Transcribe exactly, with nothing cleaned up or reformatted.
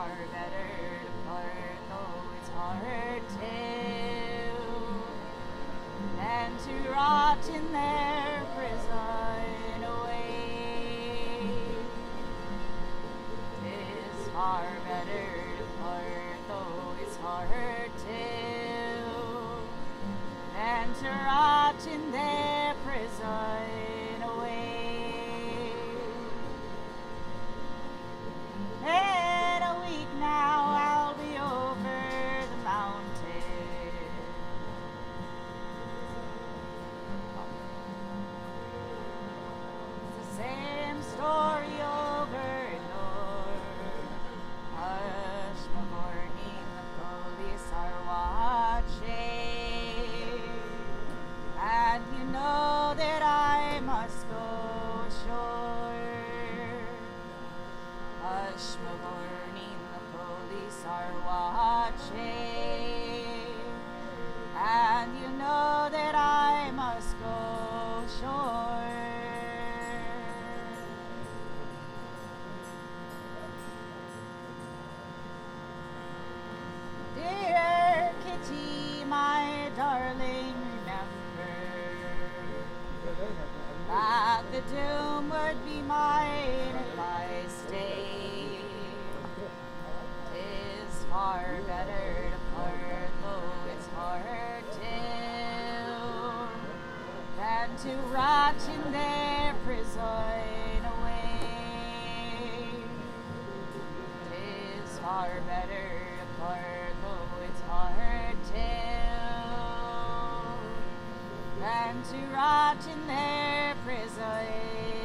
far better to part, though it's hard to, than to rot in their prison away. 'Tis far better to part, though it's hard to, than to rot in their prison away. In a week now I'll be over the mountain. It's the same story over and over. Hush, my morning, the police are watching, and you know that I must go ashore. Hush, my morning, the police are watching, and you know that I must go ashore. Dear Kitty, my darling, remember that the doom would be mine if I stay. 'Tis far better to part, though it's hard to, than to rot in their prison away. 'Tis far better to part, though it's hard to, than to rot in their prison